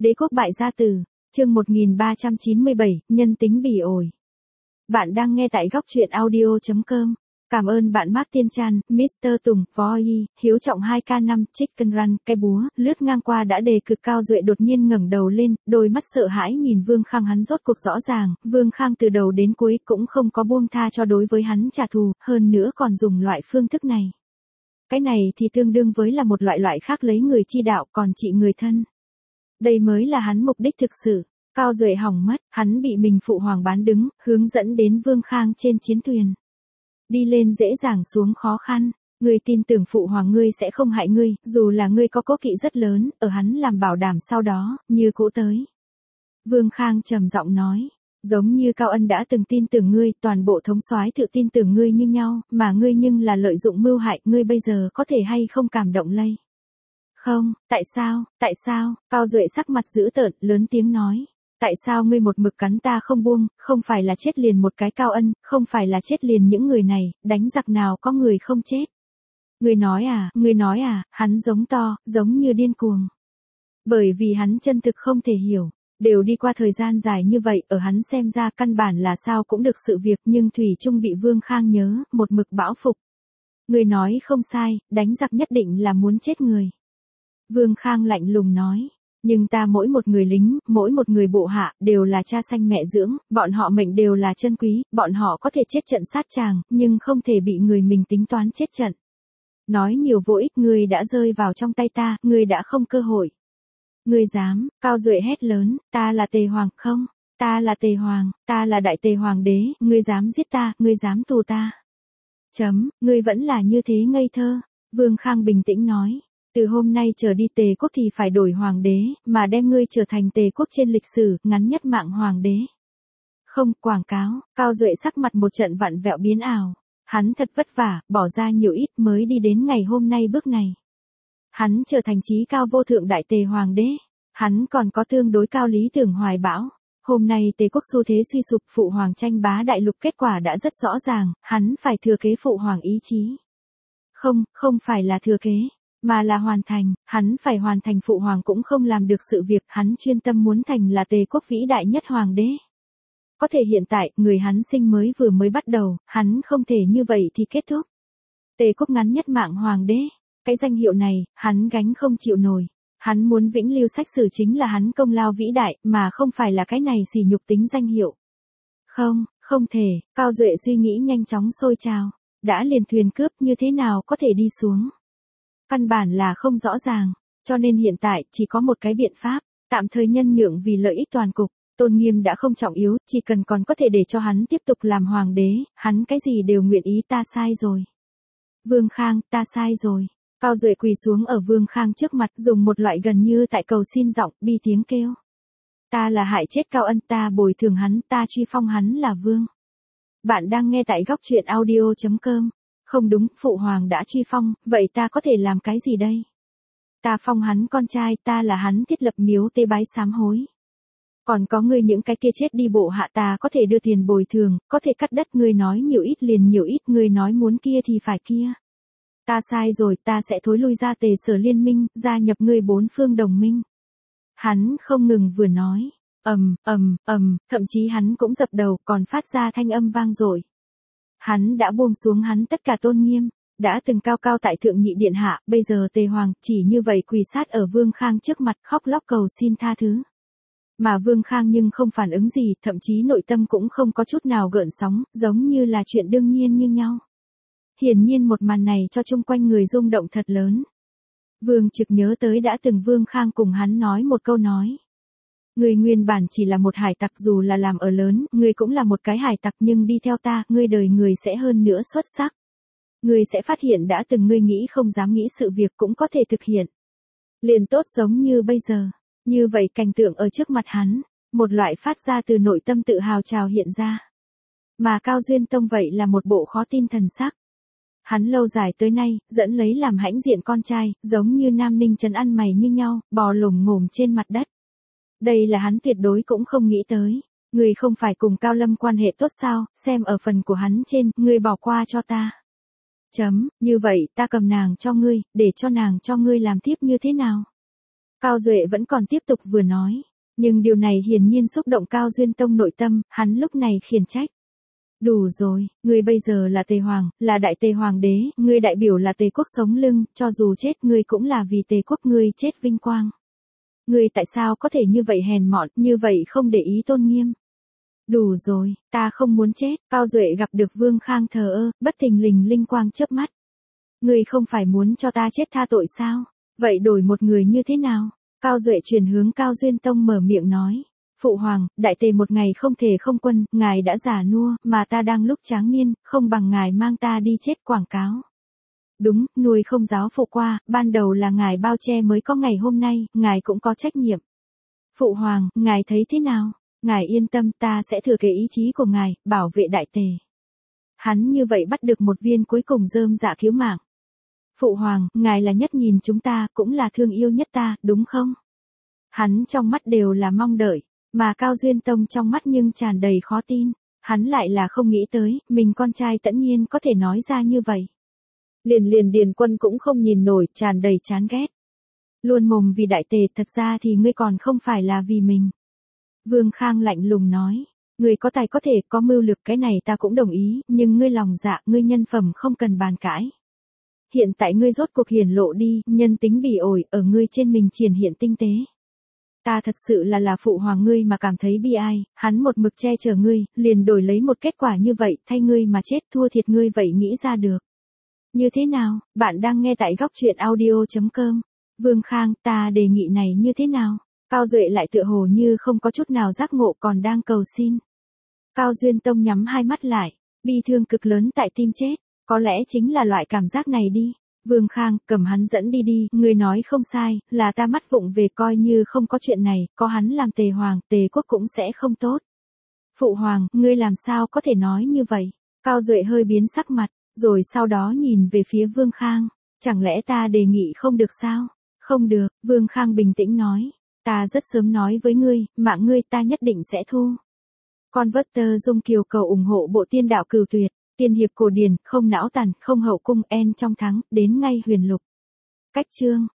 Đế quốc bại gia tử, chương 1397, nhân tính bỉ ổi. Bạn đang nghe tại góc truyện audio.com. Cảm ơn bạn Martin Chan, Mr. Tùng, Voi, Hiếu Trọng 2K5, Chicken Run, cái búa, lướt ngang qua đã đề cực cao Duệ đột nhiên ngẩng đầu lên, đôi mắt sợ hãi nhìn Vương Khang. Hắn rốt cuộc rõ ràng, Vương Khang từ đầu đến cuối cũng không có buông tha cho đối với hắn trả thù, hơn nữa còn dùng loại phương thức này. Cái này thì tương đương với là một loại khác lấy người chi đạo còn trị người thân. Đây mới là hắn mục đích thực sự. Cao Duệ hỏng mất, hắn bị mình phụ hoàng bán đứng, hướng dẫn đến Vương Khang trên chiến thuyền. Đi lên dễ dàng xuống khó khăn, ngươi tin tưởng phụ hoàng ngươi sẽ không hại ngươi, dù là ngươi có cố kỵ rất lớn, ở hắn làm bảo đảm sau đó, như cũ tới. Vương Khang trầm giọng nói, giống như Cao Ân đã từng tin tưởng ngươi, toàn bộ thống soái tự tin tưởng ngươi như nhau, mà ngươi nhưng là lợi dụng mưu hại, ngươi bây giờ có thể hay không cảm động lây. Không, tại sao, Cao Duệ sắc mặt dữ tợn, lớn tiếng nói. Tại sao ngươi một mực cắn ta không buông, không phải là chết liền một cái Cao Ân, không phải là chết liền những người này, đánh giặc nào có người không chết. Ngươi nói à, hắn giống to, giống như điên cuồng. Bởi vì hắn chân thực không thể hiểu, đều đi qua thời gian dài như vậy, ở hắn xem ra căn bản là sao cũng được sự việc nhưng Thủy Trung bị Vương Khang nhớ, một mực bão phục. Ngươi nói không sai, đánh giặc nhất định là muốn chết người. Vương Khang lạnh lùng nói. Nhưng ta mỗi một người lính, mỗi một người bộ hạ, đều là cha sanh mẹ dưỡng, bọn họ mệnh đều là chân quý, bọn họ có thể chết trận sát tràng, nhưng không thể bị người mình tính toán chết trận. Nói nhiều vô ích, ngươi đã rơi vào trong tay ta, ngươi đã không cơ hội. Ngươi dám, Cao Duệ hét lớn, ta là Tề Hoàng, không, ta là Tề Hoàng, ta là Đại Tề Hoàng đế, ngươi dám giết ta, ngươi dám tù ta. Ngươi vẫn là như thế ngây thơ, Vương Khang bình tĩnh nói. Từ hôm nay trở đi Tề quốc thì phải đổi hoàng đế, mà đem ngươi trở thành Tề quốc trên lịch sử, ngắn nhất mạng hoàng đế. Không, quảng cáo, Cao Duệ sắc mặt một trận vặn vẹo biến ảo. Hắn thật vất vả, bỏ ra nhiều ít mới đi đến ngày hôm nay bước này. Hắn trở thành chí cao vô thượng Đại Tề Hoàng đế. Hắn còn có tương đối cao lý tưởng hoài bão. Hôm nay Tề quốc xu thế suy sụp, phụ hoàng tranh bá đại lục, kết quả đã rất rõ ràng, hắn phải thừa kế phụ hoàng ý chí. Không phải là thừa kế. Mà là hoàn thành, hắn phải hoàn thành phụ hoàng cũng không làm được sự việc, hắn chuyên tâm muốn thành là Tề quốc vĩ đại nhất hoàng đế. Có thể hiện tại, người hắn sinh vừa mới bắt đầu, hắn không thể như vậy thì kết thúc. Tề quốc ngắn nhất mạng hoàng đế, cái danh hiệu này, hắn gánh không chịu nổi. Hắn muốn vĩnh lưu sách sử chính là hắn công lao vĩ đại, mà không phải là cái này sỉ nhục tính danh hiệu. Không thể, Cao Duệ suy nghĩ nhanh chóng sôi trào. Đã liền thuyền cướp như thế nào có thể đi xuống. Căn bản là không rõ ràng, cho nên hiện tại chỉ có một cái biện pháp, tạm thời nhân nhượng vì lợi ích toàn cục, tôn nghiêm đã không trọng yếu, chỉ cần còn có thể để cho hắn tiếp tục làm hoàng đế, hắn cái gì đều nguyện ý. Ta sai rồi. Vương Khang, ta sai rồi. Cao Duệ quỳ xuống ở Vương Khang trước mặt, dùng một loại gần như tại cầu xin giọng, bi tiếng kêu. Ta là hại chết Cao Ân, ta bồi thường hắn, ta truy phong hắn là vương. Bạn đang nghe tại góc truyện audio.com. Không đúng, phụ hoàng đã truy phong, vậy ta có thể làm cái gì đây? Ta phong hắn con trai, ta là hắn thiết lập miếu tế bái sám hối. Còn có ngươi những cái kia chết đi bộ hạ, ta có thể đưa tiền bồi thường, có thể cắt đất, ngươi nói nhiều ít liền nhiều ít, ngươi nói muốn kia thì phải kia. Ta sai rồi, ta sẽ thối lui ra Tề Sở liên minh, gia nhập ngươi bốn phương đồng minh. Hắn không ngừng vừa nói, thậm chí hắn cũng dập đầu, còn phát ra thanh âm vang dội. Hắn đã buông xuống hắn tất cả tôn nghiêm, đã từng cao cao tại thượng nhị điện hạ, bây giờ Tề Hoàng chỉ như vậy quỳ sát ở Vương Khang trước mặt khóc lóc cầu xin tha thứ. Mà Vương Khang nhưng không phản ứng gì, thậm chí nội tâm cũng không có chút nào gợn sóng, giống như là chuyện đương nhiên như nhau. Hiển nhiên một màn này cho chung quanh người rung động thật lớn. Vương Trực nhớ tới đã từng Vương Khang cùng hắn nói một câu nói. Ngươi nguyên bản chỉ là một hải tặc, dù là làm ở lớn, ngươi cũng là một cái hải tặc, nhưng đi theo ta, ngươi đời người sẽ hơn nữa xuất sắc. Ngươi sẽ phát hiện đã từng ngươi nghĩ không dám nghĩ sự việc cũng có thể thực hiện. Liền tốt giống như bây giờ, như vậy cảnh tượng ở trước mặt hắn, một loại phát ra từ nội tâm tự hào trào hiện ra. Mà Cao Duyên Tông vậy là một bộ khó tin thần sắc. Hắn lâu dài tới nay, dẫn lấy làm hãnh diện con trai, giống như Nam Ninh trấn ăn mày như nhau, bò lồm ngồm trên mặt đất. Đây là hắn tuyệt đối cũng không nghĩ tới. Ngươi không phải cùng Cao Lâm quan hệ tốt sao, xem ở phần của hắn trên, ngươi bỏ qua cho ta. Như vậy, ta cầm nàng cho ngươi, để cho nàng cho ngươi làm tiếp như thế nào? Cao Duệ vẫn còn tiếp tục vừa nói. Nhưng điều này hiển nhiên xúc động Cao Duyên Tông nội tâm, hắn lúc này khiển trách. Đủ rồi, ngươi bây giờ là Tề Hoàng, là đại Tề Hoàng đế, ngươi đại biểu là Tề quốc sống lưng, cho dù chết ngươi cũng là vì Tề quốc ngươi chết vinh quang. Ngươi tại sao có thể như vậy hèn mọn, như vậy không để ý tôn nghiêm? Đủ rồi, ta không muốn chết. Cao Duệ gặp được Vương Khang thờ ơ, bất thình lình linh quang chớp mắt. Ngươi không phải muốn cho ta chết tha tội sao? Vậy đổi một người như thế nào? Cao Duệ chuyển hướng Cao Duyên Tông mở miệng nói. Phụ hoàng, đại Tề một ngày không thể không quân, ngài đã già nua, mà ta đang lúc tráng niên, không bằng ngài mang ta đi chết quảng cáo. Đúng, nuôi không giáo phụ qua, ban đầu là ngài bao che mới có ngày hôm nay, ngài cũng có trách nhiệm. Phụ hoàng, ngài thấy thế nào? Ngài yên tâm, ta sẽ thừa kế ý chí của ngài, bảo vệ đại Tề. Hắn như vậy bắt được một viên cuối cùng rơm dạ cứu mạng. Phụ hoàng, ngài là nhất nhìn chúng ta, cũng là thương yêu nhất ta, đúng không? Hắn trong mắt đều là mong đợi, mà Cao Duyên Tông trong mắt nhưng tràn đầy khó tin. Hắn lại là không nghĩ tới, mình con trai tẫn nhiên có thể nói ra như vậy. Liền Điền Quân cũng không nhìn nổi, tràn đầy chán ghét. Luôn mồm vì đại Tề, thật ra thì ngươi còn không phải là vì mình. Vương Khang lạnh lùng nói. Ngươi có tài có thể, có mưu lược, cái này ta cũng đồng ý, nhưng ngươi lòng dạ, ngươi nhân phẩm không cần bàn cãi. Hiện tại ngươi rốt cuộc hiển lộ đi, nhân tính bỉ ổi, ở ngươi trên mình triển hiện tinh tế. Ta thật sự là phụ hoàng ngươi mà cảm thấy bi ai, hắn một mực che chở ngươi, liền đổi lấy một kết quả như vậy, thay ngươi mà chết, thua thiệt ngươi vậy nghĩ ra được. Như thế nào, bạn đang nghe tại góc truyện audio.com. Vương Khang, ta đề nghị này như thế nào? Cao Duệ lại tựa hồ như không có chút nào giác ngộ, còn đang cầu xin. Cao Duyên Tông nhắm hai mắt lại, bi thương cực lớn tại tim chết, có lẽ chính là loại cảm giác này đi. Vương Khang, cầm hắn dẫn đi đi, ngươi nói không sai, là ta mắt vụng về, coi như không có chuyện này, có hắn làm Tề Hoàng, Tề quốc cũng sẽ không tốt. Phụ hoàng, ngươi làm sao có thể nói như vậy? Cao Duệ hơi biến sắc mặt, rồi sau đó nhìn về phía Vương Khang, chẳng lẽ ta đề nghị không được sao? Không được, Vương Khang bình tĩnh nói, ta rất sớm nói với ngươi, mạng ngươi ta nhất định sẽ thu. Converter Dung Kiều cầu ủng hộ bộ tiên đạo Cửu Tuyệt. Tiên hiệp cổ điển, không não tàn, không hậu cung, en trong thắng, đến ngay huyền lục. Cách chương.